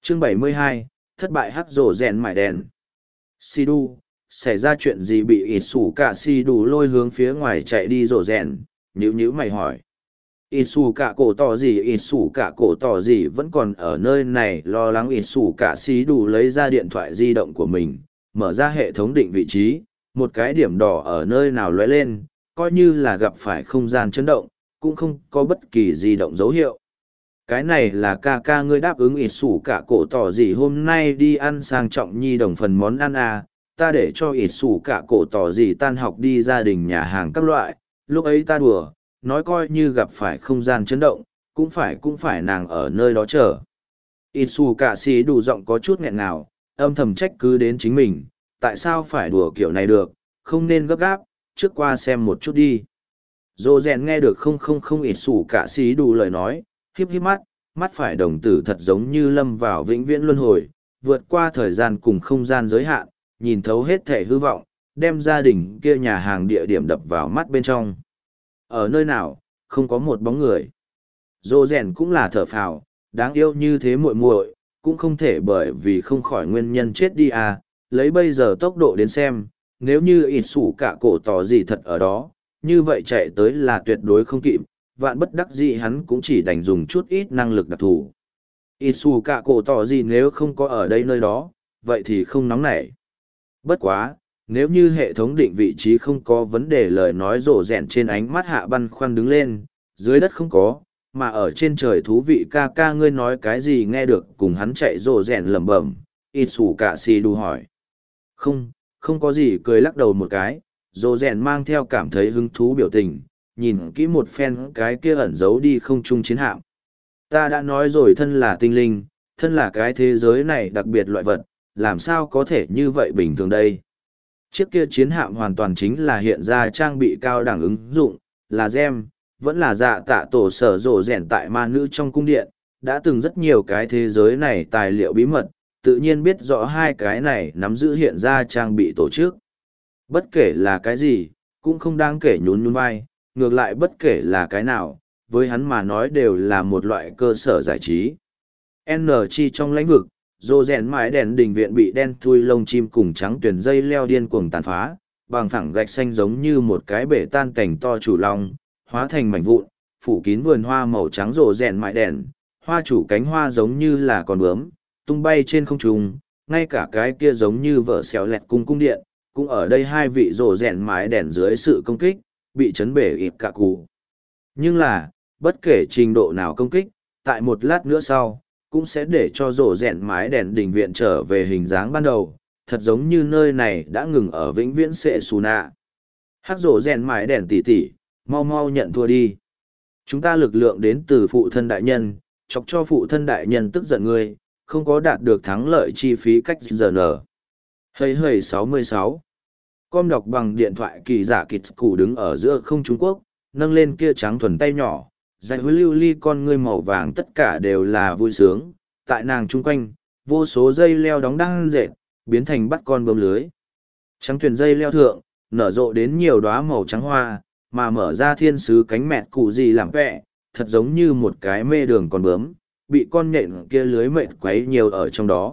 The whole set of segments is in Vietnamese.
Chương 72, thất bại hắc rổ rèn mải đèn. Sidu, xảy ra chuyện gì bị ít sủ cả Sidu lôi hướng phía ngoài chạy đi rổ rèn, nhữ mày hỏi. Ít sủ cả cổ tỏ gì vẫn còn ở nơi này lo lắng. Ít sủ cả Sidu lấy ra điện thoại di động của mình, mở ra hệ thống định vị trí, một cái điểm đỏ ở nơi nào lóe lên, coi như là gặp phải không gian chấn động, cũng không có bất kỳ di động dấu hiệu. Cái này là ca ca ngươi đáp ứng ít sủ cả cổ tỏ gì hôm nay đi ăn sang trọng nhi đồng phần món ăn à, ta để cho ít sủ cả cổ tỏ gì tan học đi gia đình nhà hàng các loại, lúc ấy ta đùa, nói coi như gặp phải không gian chấn động, cũng phải nàng ở nơi đó chờ. Ít sủ cả xì đủ giọng có chút nghẹn ngào, âm thầm trách cứ đến chính mình, tại sao phải đùa kiểu này được, không nên gấp gáp, trước qua xem một chút đi. Dô rèn nghe được không ít sủ cả xì đủ lời nói, híp mắt, mắt phải đồng tử thật giống như lâm vào vĩnh viễn luân hồi, vượt qua thời gian cùng không gian giới hạn, nhìn thấu hết thể hư vọng, đem gia đình kia nhà hàng địa điểm đập vào mắt bên trong. Ở nơi nào, không có một bóng người. Dô rèn cũng là thở phào, đáng yêu như thế muội muội, cũng không thể bởi vì không khỏi nguyên nhân chết đi à, lấy bây giờ tốc độ đến xem, nếu như ít sủ cả cổ tỏ gì thật ở đó, như vậy chạy tới là tuyệt đối không kịp, vạn bất đắc dĩ hắn cũng chỉ đành dùng chút ít năng lực đặc thù. Ít sủ cả cổ tỏ gì nếu không có ở đây nơi đó, vậy thì không nóng nảy. Bất quá, nếu như hệ thống định vị trí không có vấn đề lời nói rổ rẹn trên ánh mắt hạ băn khoăn đứng lên, dưới đất không có, mà ở trên trời thú vị ca ca ngươi nói cái gì nghe được cùng hắn chạy rổ rẹn lẩm bẩm, ít sủ cả xì đu hỏi. Không có gì cười lắc đầu một cái, rổ rẹn mang theo cảm thấy hứng thú biểu tình, nhìn kỹ một phen cái kia ẩn giấu đi không trung chiến hạm. Ta đã nói rồi thân là tinh linh, thân là cái thế giới này đặc biệt loại vật, làm sao có thể như vậy bình thường đây. Chiếc kia chiến hạm hoàn toàn chính là hiện ra trang bị cao đẳng ứng dụng, là gem, vẫn là dạ tạ tổ sở rổ rèn tại ma nữ trong cung điện, đã từng rất nhiều cái thế giới này tài liệu bí mật, tự nhiên biết rõ hai cái này nắm giữ hiện ra trang bị tổ chức. Bất kể là cái gì, cũng không đáng kể nhún vai, ngược lại bất kể là cái nào, với hắn mà nói đều là một loại cơ sở giải trí. N chi trong lãnh vực, rô rèn mái đèn đình viện bị đen thui lông chim cùng trắng tuyển dây leo điên cuồng tàn phá, bằng phẳng gạch xanh giống như một cái bể tan cảnh to chủ long, hóa thành mảnh vụn, phủ kín vườn hoa màu trắng rô rèn mái đèn, hoa chủ cánh hoa giống như là con bướm, tung bay trên không trung, ngay cả cái kia giống như vở xéo lẹt cung điện, cũng ở đây hai vị rô rèn mái đèn dưới sự công kích, bị chấn bể ịp cả cụ. Nhưng là, bất kể trình độ nào công kích, tại một lát nữa sau, cũng sẽ để cho rổ rèn mái đèn đình viện trở về hình dáng ban đầu, thật giống như nơi này đã ngừng ở vĩnh viễn sệ xù nạ. Hắc rổ rèn mái đèn tỉ tỉ, mau mau nhận thua đi. Chúng ta lực lượng đến từ phụ thân đại nhân, chọc cho phụ thân đại nhân tức giận ngươi, không có đạt được thắng lợi chi phí cách giờ nở. Hây 66. Com đọc bằng điện thoại kỳ giả kịch củ đứng ở giữa không Trung Quốc, nâng lên kia trắng thuần tay nhỏ, dạy với lưu ly con ngươi màu vàng tất cả đều là vui sướng, tại nàng chung quanh, vô số dây leo đóng đăng dệt, biến thành bắt con bướm lưới. Trắng thuyền dây leo thượng, nở rộ đến nhiều đóa màu trắng hoa, mà mở ra thiên sứ cánh mẹt cụ gì làm vẹ, thật giống như một cái mê đường con bướm, bị con nhện kia lưới mệt quấy nhiều ở trong đó.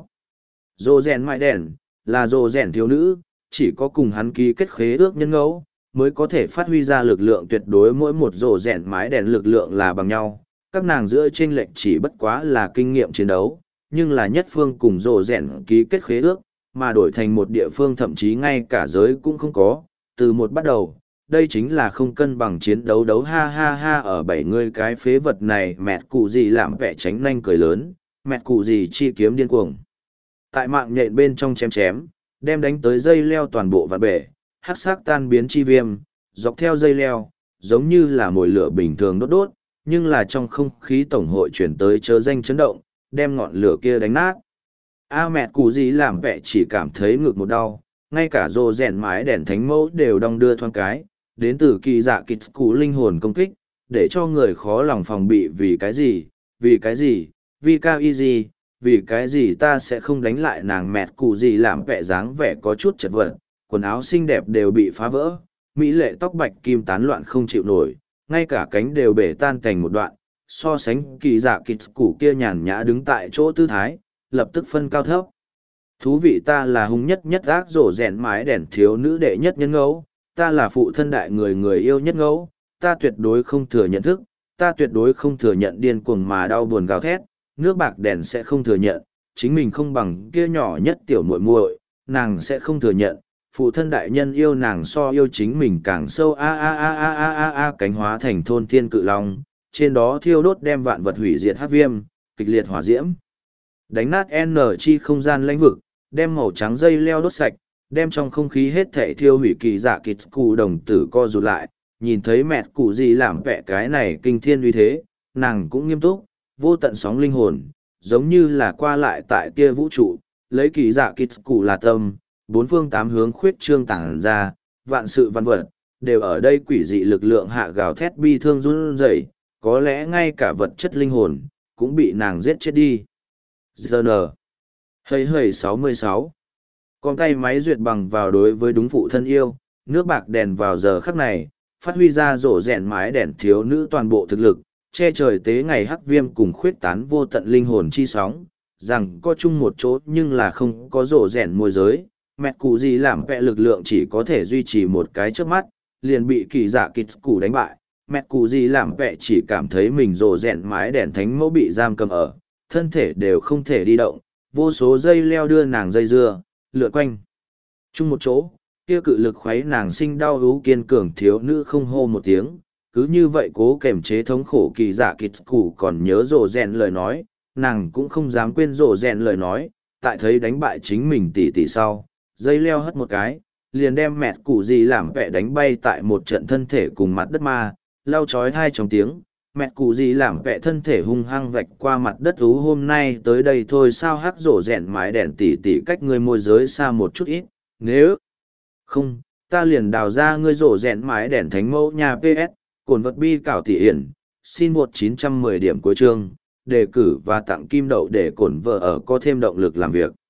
Rô rèn mãi đèn, là rô rèn thiếu nữ, chỉ có cùng hắn ký kết khế ước nhân ngẫu, mới có thể phát huy ra lực lượng tuyệt đối mỗi một rổ rèn mái đèn lực lượng là bằng nhau. Các nàng giữa chênh lệch chỉ bất quá là kinh nghiệm chiến đấu, nhưng là nhất phương cùng rổ rèn ký kết khế ước, mà đổi thành một địa phương thậm chí ngay cả giới cũng không có. Từ một bắt đầu, đây chính là không cân bằng chiến đấu đấu ha ha ha ở bảy người cái phế vật này mẹt cụ gì làm vẻ tránh nanh cười lớn, mẹt cụ gì chi kiếm điên cuồng. Tại mạng nhện bên trong chém, đem đánh tới dây leo toàn bộ vạn bể, hắc sắc tan biến chi viêm, dọc theo dây leo, giống như là mồi lửa bình thường đốt, nhưng là trong không khí tổng hội chuyển tới chớ danh chấn động, đem ngọn lửa kia đánh nát. A mẹt cụ gì làm vẻ chỉ cảm thấy ngực một đau, ngay cả rô rèn mái đèn thánh mẫu đều đong đưa thoáng cái, đến từ kỳ dạ kịch cụ linh hồn công kích, để cho người khó lòng phòng bị vì cái gì, vì cao y gì, vì cái gì ta sẽ không đánh lại nàng mẹt cụ gì làm vẻ dáng vẻ có chút chật vật, quần áo xinh đẹp đều bị phá vỡ, mỹ lệ tóc bạch kim tán loạn không chịu nổi, ngay cả cánh đều bể tan thành một đoạn, so sánh kỳ dạ kịch củ kia nhàn nhã đứng tại chỗ tư thái, lập tức phân cao thấp. Thú vị, ta là hung nhất nhất ác rổ rèn mái đèn thiếu nữ đệ nhất nhân ngẫu, ta là phụ thân đại người người yêu nhất ngẫu, ta tuyệt đối không thừa nhận thức, ta tuyệt đối không thừa nhận điên cuồng mà đau buồn gào thét, nước bạc đèn sẽ không thừa nhận, chính mình không bằng kia nhỏ nhất tiểu muội muội, nàng sẽ không thừa nhận, phụ thân đại nhân yêu nàng so yêu chính mình càng sâu a a a a a a a cánh hóa thành thôn thiên cự long, trên đó thiêu đốt đem vạn vật hủy diệt hắc viêm, kịch liệt hỏa diễm. Đánh nát N chi không gian lãnh vực, đem màu trắng dây leo đốt sạch, đem trong không khí hết thảy thiêu hủy kỳ dạ kịch cụ đồng tử co rụt lại, nhìn thấy mẹ cụ gì làm vẽ cái này kinh thiên uy thế, nàng cũng nghiêm túc, vô tận sóng linh hồn, giống như là qua lại tại kia vũ trụ, lấy kỳ dạ kịch cụ là tâm, bốn phương tám hướng khuyết trương tàng ra, vạn sự văn vật, đều ở đây quỷ dị lực lượng hạ gào thét bi thương run rẩy, có lẽ ngay cả vật chất linh hồn, cũng bị nàng giết chết đi. ZN Hây hây 66 Con tay máy duyệt bằng vào đối với đúng phụ thân yêu, nước bạc đèn vào giờ khắc này, phát huy ra rổ rèn mái đèn thiếu nữ toàn bộ thực lực, che trời tế ngày hắc viêm cùng khuyết tán vô tận linh hồn chi sóng, rằng có chung một chỗ nhưng là không có rổ rèn môi giới, mẹ cụ gì làm vẽ lực lượng chỉ có thể duy trì một cái trước mắt, liền bị kỳ dạ kịch cụ đánh bại. Mẹ cụ gì làm vẽ chỉ cảm thấy mình rổ rèn mái đèn thánh mẫu bị giam cầm ở, thân thể đều không thể đi động, vô số dây leo đưa nàng dây dưa, lượn quanh. Chung một chỗ, kia cự lực khuấy nàng sinh đau hú kiên cường thiếu nữ không hô một tiếng, cứ như vậy cố kềm chế thống khổ kỳ dạ kịch cụ còn nhớ rổ rèn lời nói, nàng cũng không dám quên rổ rèn lời nói, tại thấy đánh bại chính mình tỷ tỷ sau, dây leo hất một cái, liền đem mẹ cụ gì làm vẽ đánh bay tại một trận thân thể cùng mặt đất ma, lau chói hai trong tiếng, mẹ cụ gì làm vẽ thân thể hung hăng vạch qua mặt đất ú hôm nay tới đây thôi sao hắc rổ rèn mái đèn tỉ tỉ cách người môi giới xa một chút ít, nếu không, ta liền đào ra ngươi rổ rèn mái đèn thánh mẫu nhà PS, cồn vật bi cảo tỉ hiển, xin một 910 điểm cuối chương, đề cử và tặng kim đậu để cổn vợ ở có thêm động lực làm việc.